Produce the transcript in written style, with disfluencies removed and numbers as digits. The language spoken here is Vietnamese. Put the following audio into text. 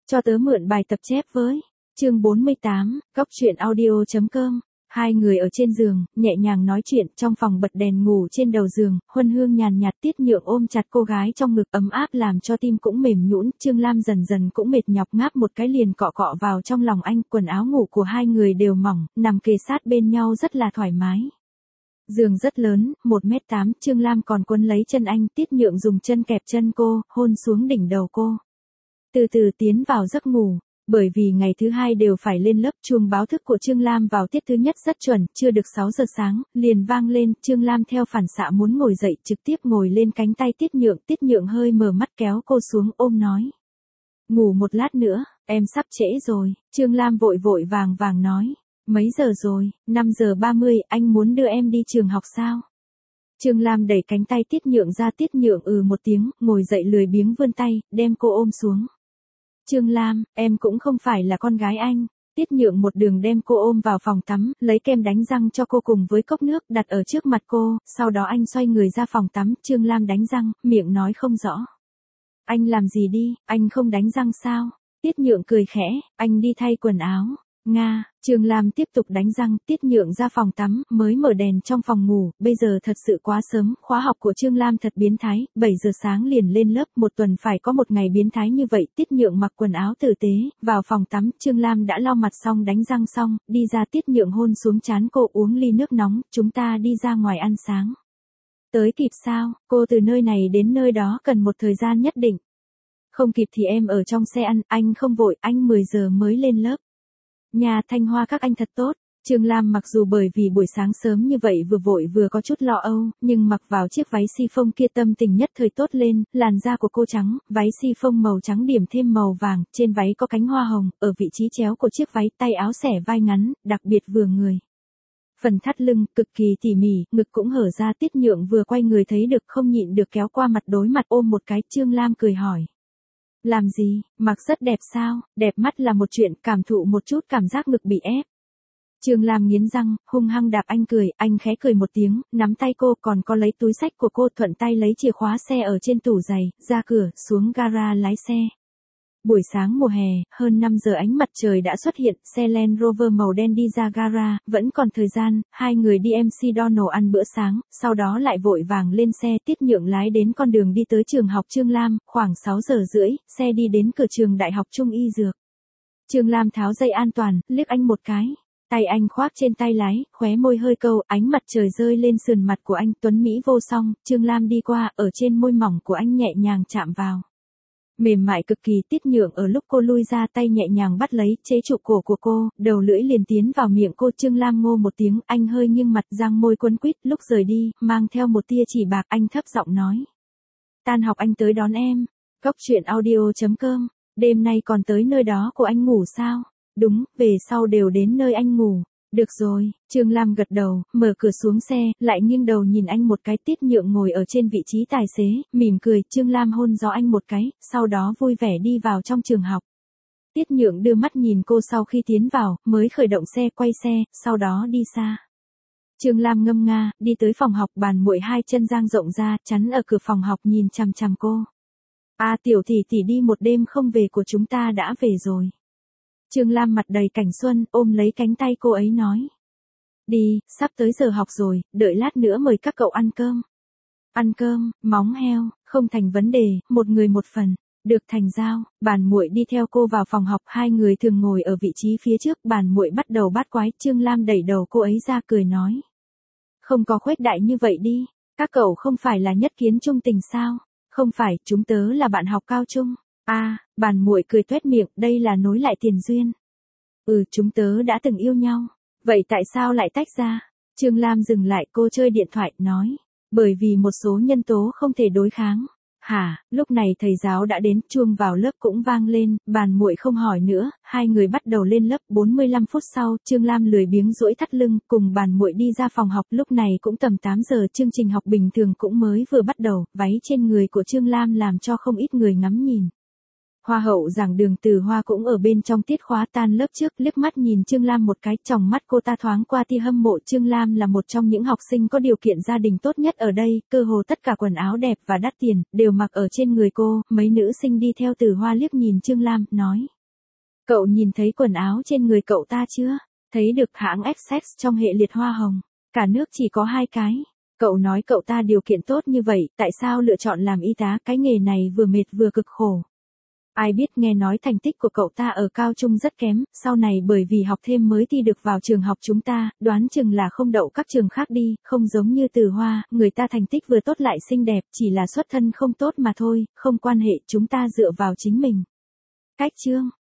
Cho tớ mượn bài tập chép với. Chương 48, Cóc truyện audio.com. Hai người ở trên giường, nhẹ nhàng nói chuyện, trong phòng bật đèn ngủ trên đầu giường, huân hương nhàn nhạt Tiết Nhượng ôm chặt cô gái trong ngực ấm áp làm cho tim cũng mềm nhũn. Trương Lam dần dần cũng mệt nhọc, ngáp một cái liền cọ cọ vào trong lòng anh, quần áo ngủ của hai người đều mỏng, nằm kề sát bên nhau rất là thoải mái. Giường rất lớn, 1m8, Trương Lam còn quấn lấy chân anh, Tiết Nhượng dùng chân kẹp chân cô, hôn xuống đỉnh đầu cô. Từ từ tiến vào giấc ngủ. Bởi vì ngày thứ hai đều phải lên lớp, chuông báo thức của Trương Lam vào tiết thứ nhất rất chuẩn, chưa được 6 giờ sáng, liền vang lên. Trương Lam theo phản xạ muốn ngồi dậy, trực tiếp ngồi lên cánh tay Tiết Nhượng hơi mở mắt kéo cô xuống ôm nói. Ngủ một lát nữa, em sắp trễ rồi. Trương Lam vội vàng nói. Mấy giờ rồi? 5 giờ 30, anh muốn đưa em đi trường học sao? Trương Lam đẩy cánh tay Tiết Nhượng ra, Tiết Nhượng một tiếng, ngồi dậy lười biếng vươn tay, đem cô ôm xuống. Trương Lam, em cũng không phải là con gái anh. Tiết Nhượng một đường đem cô ôm vào phòng tắm, lấy kem đánh răng cho cô cùng với cốc nước đặt ở trước mặt cô, sau đó anh xoay người ra phòng tắm. Trương Lam đánh răng, miệng nói không rõ. Anh làm gì đi, anh không đánh răng sao? Tiết Nhượng cười khẽ, anh đi thay quần áo. Nga, Trương Lam tiếp tục đánh răng, Tiết Nhượng ra phòng tắm, mới mở đèn trong phòng ngủ, bây giờ thật sự quá sớm, khóa học của Trương Lam thật biến thái, 7 giờ sáng liền lên lớp, một tuần phải có một ngày biến thái như vậy. Tiết Nhượng mặc quần áo tử tế, vào phòng tắm, Trương Lam đã lau mặt xong đánh răng xong, đi ra. Tiết Nhượng hôn xuống trán cô, uống ly nước nóng, chúng ta đi ra ngoài ăn sáng. Tới kịp sao, cô từ nơi này đến nơi đó cần một thời gian nhất định. Không kịp thì em ở trong xe ăn, anh không vội, anh 10 giờ mới lên lớp. Nhà Thanh Hoa các anh thật tốt. Trương Lam mặc dù bởi vì buổi sáng sớm như vậy vừa vội vừa có chút lo âu, nhưng mặc vào chiếc váy si-phông kia tâm tình nhất thời tốt lên, làn da của cô trắng, váy si-phông màu trắng điểm thêm màu vàng, trên váy có cánh hoa hồng, ở vị trí chéo của chiếc váy, tay áo xẻ vai ngắn, đặc biệt vừa người. Phần thắt lưng, cực kỳ tỉ mỉ, ngực cũng hở ra. Tiết Nhượng vừa quay người thấy được không nhịn được kéo qua mặt đối mặt ôm một cái. Trương Lam cười hỏi. Làm gì, mặc rất đẹp sao? Đẹp mắt là một chuyện, cảm thụ một chút cảm giác ngực bị ép. Trương Lam nghiến răng, hung hăng đạp anh cười, anh khẽ cười một tiếng, nắm tay cô, còn có lấy túi xách của cô, thuận tay lấy chìa khóa xe ở trên tủ giày, ra cửa, xuống gara lái xe. Buổi sáng mùa hè, hơn 5 giờ ánh mặt trời đã xuất hiện, xe Land Rover màu đen đi ra gara, vẫn còn thời gian, hai người đi McDonald's ăn bữa sáng, sau đó lại vội vàng lên xe. Tiết Nhượng lái đến con đường đi tới trường học Trương Lam, khoảng 6 giờ rưỡi, xe đi đến cửa trường Đại học Trung Y Dược. Trương Lam tháo dây an toàn, liếc anh một cái. Tay anh khoác trên tay lái, khóe môi hơi câu, ánh mặt trời rơi lên sườn mặt của anh, tuấn mỹ vô song. Trương Lam đi qua, ở trên môi mỏng của anh nhẹ nhàng chạm vào. Mềm mại cực kỳ. Tiết Nhượng ở lúc cô lui ra tay nhẹ nhàng bắt lấy, chế trụ cổ của cô, đầu lưỡi liền tiến vào miệng cô. Trương Lam ngô một tiếng, anh hơi nghiêng mặt, răng môi quấn quýt, lúc rời đi, mang theo một tia chỉ bạc, anh thấp giọng nói. Tan học anh tới đón em. Cóc truyện audio.com, đêm nay còn tới nơi đó của anh ngủ sao? Đúng, về sau đều đến nơi anh ngủ. Được rồi, Trương Lam gật đầu, mở cửa xuống xe, lại nghiêng đầu nhìn anh một cái. Tiết Nhượng ngồi ở trên vị trí tài xế, mỉm cười. Trương Lam hôn gió anh một cái, sau đó vui vẻ đi vào trong trường học. Tiết Nhượng đưa mắt nhìn cô sau khi tiến vào, mới khởi động xe, quay xe, sau đó đi xa. Trương Lam ngâm nga, đi tới phòng học, bàn muội hai chân dang rộng ra, chắn ở cửa phòng học nhìn chằm chằm cô. À tiểu tỷ tỷ đi một đêm không về của chúng ta đã về rồi. Trương Lam mặt đầy cảnh xuân, ôm lấy cánh tay cô ấy nói. Đi, sắp tới giờ học rồi, đợi lát nữa mời các cậu ăn cơm. Ăn cơm, móng heo, không thành vấn đề, một người một phần. Được thành giao. Bàn muội đi theo cô vào phòng học, hai người thường ngồi ở vị trí phía trước. Bàn muội bắt đầu bát quái. Trương Lam đẩy đầu cô ấy ra cười nói. Không có khuếch đại như vậy đi, các cậu không phải là nhất kiến trung tình sao? Không phải, chúng tớ là bạn học cao trung. À, bàn muội cười tuét miệng, đây là nối lại tiền duyên. Chúng tớ đã từng yêu nhau. Vậy tại sao lại tách ra? Trương Lam dừng lại, cô chơi điện thoại, nói. Bởi vì một số nhân tố không thể đối kháng. Hả, lúc này thầy giáo đã đến, chuông vào lớp cũng vang lên, bàn muội không hỏi nữa, hai người bắt đầu lên lớp. 45 phút sau, Trương Lam lười biếng duỗi thắt lưng, cùng bàn muội đi ra phòng học. Lúc này cũng tầm 8 giờ, chương trình học bình thường cũng mới vừa bắt đầu, váy trên người của Trương Lam làm cho không ít người ngắm nhìn. Hoa hậu giảng đường Từ Hoa cũng ở bên trong tiết khóa tan lớp trước, liếc mắt nhìn Trương Lam một cái, tròng mắt cô ta thoáng qua tia hâm mộ. Trương Lam là một trong những học sinh có điều kiện gia đình tốt nhất ở đây, cơ hồ tất cả quần áo đẹp và đắt tiền đều mặc ở trên người cô. Mấy nữ sinh đi theo Từ Hoa liếc nhìn Trương Lam, nói: Cậu nhìn thấy quần áo trên người cậu ta chưa? Thấy được hãng Essex trong hệ liệt hoa hồng. Cả nước chỉ có 2 cái. Cậu nói cậu ta điều kiện tốt như vậy, tại sao lựa chọn làm y tá, cái nghề này vừa mệt vừa cực khổ. Ai biết, nghe nói thành tích của cậu ta ở cao trung rất kém, sau này bởi vì học thêm mới thi được vào trường học chúng ta, đoán chừng là không đậu các trường khác đi, không giống như Từ Hoa, người ta thành tích vừa tốt lại xinh đẹp, chỉ là xuất thân không tốt mà thôi, không quan hệ, chúng ta dựa vào chính mình. Cách chương